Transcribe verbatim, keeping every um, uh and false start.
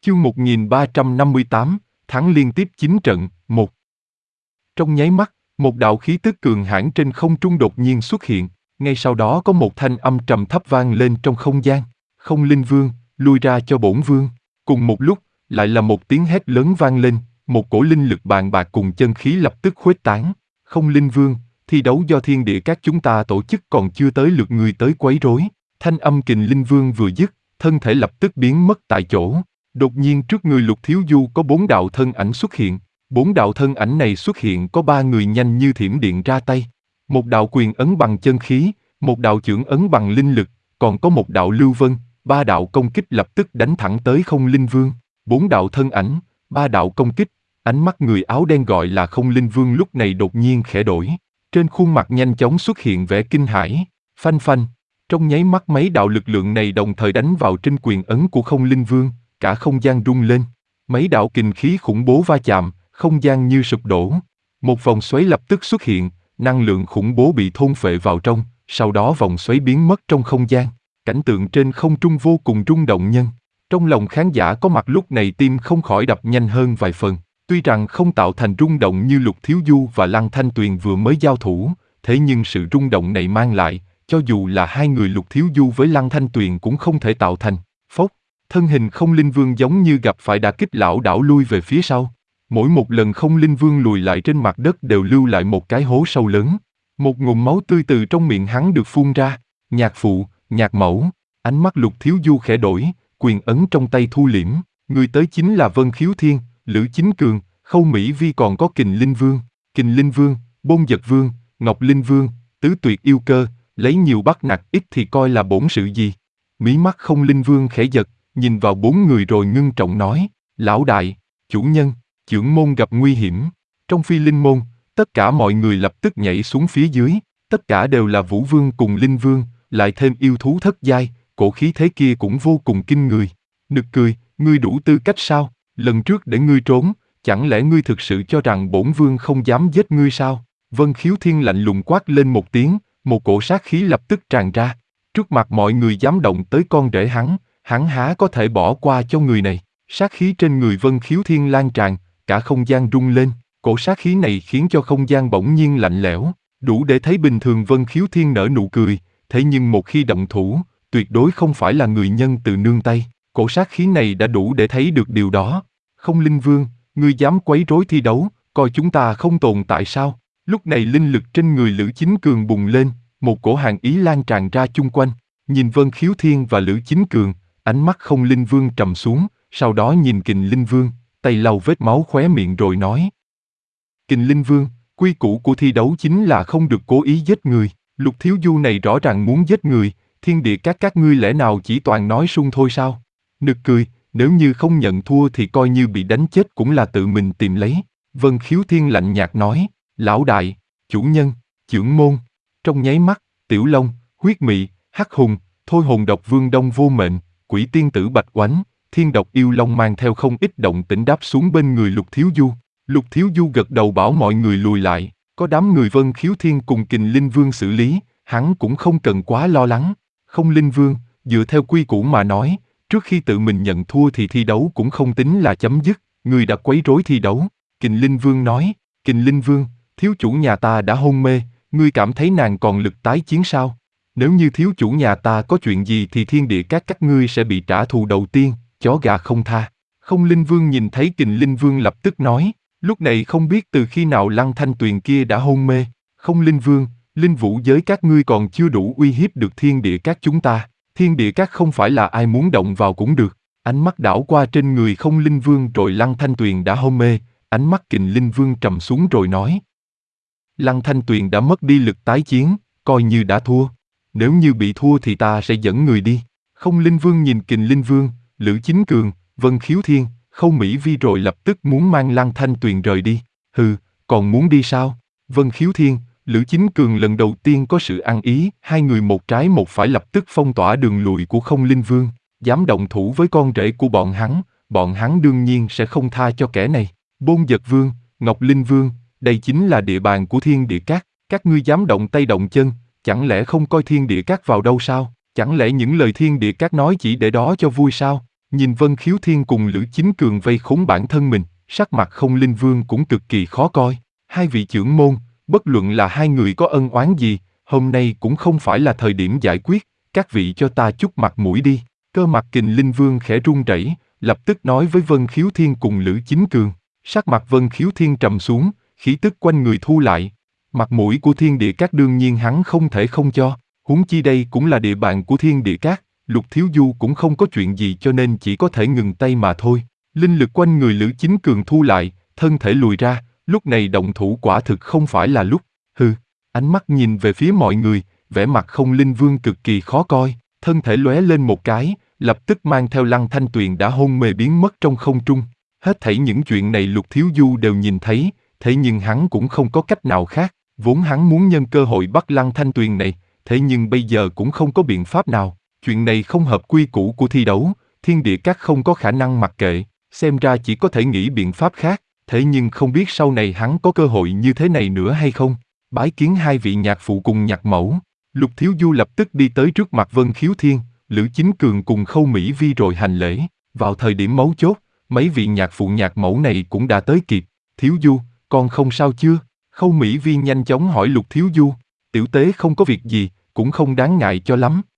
Chương một nghìn ba trăm năm mươi tám, thắng liên tiếp chín trận, một. Trong nháy mắt, một đạo khí tức cường hãn trên không trung đột nhiên xuất hiện, ngay sau đó có một thanh âm trầm thấp vang lên trong không gian. Không Linh Vương, lui ra cho bổn vương. Cùng một lúc, lại là một tiếng hét lớn vang lên, một cổ linh lực bàn bạc cùng chân khí lập tức khuếch tán. Không Linh Vương, thi đấu do thiên địa các chúng ta tổ chức còn chưa tới lượt người tới quấy rối. Thanh âm Kình Linh Vương vừa dứt, thân thể lập tức biến mất tại chỗ. Đột nhiên trước người Lục Thiếu Du có bốn đạo thân ảnh xuất hiện. Bốn đạo thân ảnh này xuất hiện có ba người nhanh như thiểm điện ra tay. Một đạo quyền ấn bằng chân khí, một đạo chưởng ấn bằng linh lực, còn có một đạo lưu vân. Ba đạo công kích lập tức đánh thẳng tới Không Linh Vương. Bốn đạo thân ảnh, ba đạo công kích. Ánh mắt người áo đen gọi là Không Linh Vương lúc này đột nhiên khẽ đổi. Trên khuôn mặt nhanh chóng xuất hiện vẻ kinh hãi. Phanh phanh. Trong nháy mắt mấy đạo lực lượng này đồng thời đánh vào trên quyền ấn của Không Linh Vương. Cả không gian rung lên. Mấy đạo kình khí khủng bố va chạm, không gian như sụp đổ. Một vòng xoáy lập tức xuất hiện, năng lượng khủng bố bị thôn phệ vào trong, sau đó vòng xoáy biến mất trong không gian. Cảnh tượng trên không trung vô cùng rung động nhân. Trong lòng khán giả có mặt lúc này tim không khỏi đập nhanh hơn vài phần. Tuy rằng không tạo thành rung động như Lục Thiếu Du và Lăng Thanh Tuyền vừa mới giao thủ, thế nhưng sự rung động này mang lại, cho dù là hai người Lục Thiếu Du với Lăng Thanh Tuyền cũng không thể tạo thành. Phốc, thân hình Không Linh Vương giống như gặp phải đả kích lảo đảo lui về phía sau. Mỗi một lần Không Linh Vương lùi lại trên mặt đất đều lưu lại một cái hố sâu lớn. Một ngụm máu tươi từ trong miệng hắn được phun ra. Nhạc phụ, nhạc mẫu, ánh mắt Lục Thiếu Du khẽ đổi, quyền ấn trong tay thu liễm. Người tới chính là Vân Khiếu Thiên, Lữ Chính Cường, Khâu Mỹ Vi, còn có Kình Linh Vương, Kình Linh Vương, Bôn Dật Vương, Ngọc Linh Vương, Tứ Tuyệt Yêu Cơ, lấy nhiều bắt nạt ít thì coi là bổn sự gì. Mí mắt Không Linh Vương khẽ giật, nhìn vào bốn người rồi ngưng trọng nói, lão đại, chủ nhân, chưởng môn gặp nguy hiểm. Trong Phi Linh môn, tất cả mọi người lập tức nhảy xuống phía dưới, tất cả đều là Vũ Vương cùng Linh Vương, lại thêm yêu thú thất giai, cổ khí thế kia cũng vô cùng kinh người. Nực cười, ngươi đủ tư cách sao? Lần trước để ngươi trốn, chẳng lẽ ngươi thực sự cho rằng bổn vương không dám giết ngươi sao? Vân Khiếu Thiên lạnh lùng quát lên một tiếng, một cổ sát khí lập tức tràn ra. Trước mặt mọi người dám động tới con rể hắn, hắn há có thể bỏ qua cho người này. Sát khí trên người Vân Khiếu Thiên lan tràn, cả không gian rung lên. Cổ sát khí này khiến cho không gian bỗng nhiên lạnh lẽo, đủ để thấy bình thường Vân Khiếu Thiên nở nụ cười, thế nhưng một khi động thủ, tuyệt đối không phải là người nhân từ nương tay. Cổ sát khí này đã đủ để thấy được điều đó. Không Linh Vương, ngươi dám quấy rối thi đấu, coi chúng ta không tồn tại sao? Lúc này linh lực trên người Lữ Chính Cường bùng lên, một cổ hàn ý lan tràn ra chung quanh. Nhìn Vân Khiếu Thiên và Lữ Chính Cường, ánh mắt Không Linh Vương trầm xuống, sau đó nhìn Kình Linh Vương, tay lau vết máu khóe miệng rồi nói. Kình Linh Vương, quy củ của thi đấu chính là không được cố ý giết người. Lục Thiếu Du này rõ ràng muốn giết người, thiên địa các các ngươi lẽ nào chỉ toàn nói sung thôi sao? Nực cười, nếu như không nhận thua thì coi như bị đánh chết cũng là tự mình tìm lấy. Vân Khiếu Thiên lạnh nhạt nói, lão đại, chủ nhân, chưởng môn. Trong nháy mắt, Tiểu Long, Huyết Mị, Hắc Hùng, Thôi Hồn Độc Vương Đông Vô Mệnh, Quỷ Tiên Tử Bạch Oánh, Thiên Độc Yêu Long mang theo không ít động tĩnh đáp xuống bên người Lục Thiếu Du. Lục Thiếu Du gật đầu bảo mọi người lùi lại, có đám người Vân Khiếu Thiên cùng Kình Linh Vương xử lý, hắn cũng không cần quá lo lắng. Không Linh Vương, dựa theo quy củ mà nói, trước khi tự mình nhận thua thì thi đấu cũng không tính là chấm dứt, người đã quấy rối thi đấu. Kình Linh Vương nói, Kình Linh Vương, thiếu chủ nhà ta đã hôn mê, ngươi cảm thấy nàng còn lực tái chiến sao? Nếu như thiếu chủ nhà ta có chuyện gì thì thiên địa các các ngươi sẽ bị trả thù đầu tiên, chó gà không tha. Không Linh Vương nhìn thấy Kình Linh Vương lập tức nói, lúc này không biết từ khi nào Lăng Thanh Tuyền kia đã hôn mê. Không Linh Vương, linh vũ giới các ngươi còn chưa đủ uy hiếp được thiên địa các chúng ta. Thiên địa các không phải là ai muốn động vào cũng được. Ánh mắt đảo qua trên người Không Linh Vương rồi Lăng Thanh Tuyền đã hôn mê, ánh mắt Kình Linh Vương trầm xuống rồi nói. Lăng Thanh Tuyền đã mất đi lực tái chiến, coi như đã thua. Nếu như bị thua thì ta sẽ dẫn người đi. Không Linh Vương nhìn Kình Linh Vương, Lữ Chính Cường, Vân Khiếu Thiên, Khâu Mỹ Vi rồi lập tức muốn mang Lăng Thanh Tuyền rời đi. Hừ, còn muốn đi sao? Vân Khiếu Thiên, Lữ Chính Cường lần đầu tiên có sự ăn ý, hai người một trái một phải lập tức phong tỏa đường lùi của Không Linh Vương. Dám động thủ với con rể của bọn hắn, bọn hắn đương nhiên sẽ không tha cho kẻ này. Bôn Dật Vương, Ngọc Linh Vương, đây chính là địa bàn của thiên địa các, các ngươi dám động tay động chân, chẳng lẽ không coi thiên địa các vào đâu sao? Chẳng lẽ những lời thiên địa các nói chỉ để đó cho vui sao? Nhìn Vân Khiếu Thiên cùng Lữ Chính Cường vây khốn bản thân mình, sắc mặt Không Linh Vương cũng cực kỳ khó coi. Hai vị trưởng môn, bất luận là hai người có ân oán gì, hôm nay cũng không phải là thời điểm giải quyết, các vị cho ta chút mặt mũi đi. Cơ mặt Kình Linh Vương khẽ run rẩy, lập tức nói với Vân Khiếu Thiên cùng Lữ Chính Cường. Sắc mặt Vân Khiếu Thiên trầm xuống, khí tức quanh người thu lại. Mặt mũi của Thiên Địa Các đương nhiên hắn không thể không cho, huống chi đây cũng là địa bàn của Thiên Địa Các, Lục Thiếu Du cũng không có chuyện gì cho nên chỉ có thể ngừng tay mà thôi. Linh lực quanh người Lữ Chính Cường thu lại, thân thể lùi ra, lúc này động thủ quả thực không phải là lúc. Hừ, ánh mắt nhìn về phía mọi người, vẻ mặt Không Linh Vương cực kỳ khó coi, thân thể lóe lên một cái, lập tức mang theo Lăng Thanh Tuyền đã hôn mê biến mất trong không trung. Hết thảy những chuyện này Lục Thiếu Du đều nhìn thấy, thế nhưng hắn cũng không có cách nào khác, vốn hắn muốn nhân cơ hội bắt Lăng Thanh Tuyền này, thế nhưng bây giờ cũng không có biện pháp nào, chuyện này không hợp quy củ của thi đấu, Thiên Địa Các không có khả năng mặc kệ, xem ra chỉ có thể nghĩ biện pháp khác, thế nhưng không biết sau này hắn có cơ hội như thế này nữa hay không. Bái kiến hai vị nhạc phụ cùng nhạc mẫu, Lục Thiếu Du lập tức đi tới trước mặt Vân Khiếu Thiên, Lữ Chính Cường cùng Khâu Mỹ Vi rồi hành lễ, vào thời điểm mấu chốt, mấy vị nhạc phụ nhạc mẫu này cũng đã tới kịp. Thiếu Du, con không sao chưa? Khâu Mỹ Vi nhanh chóng hỏi Lục Thiếu Du. Tiểu tế không có việc gì, cũng không đáng ngại cho lắm.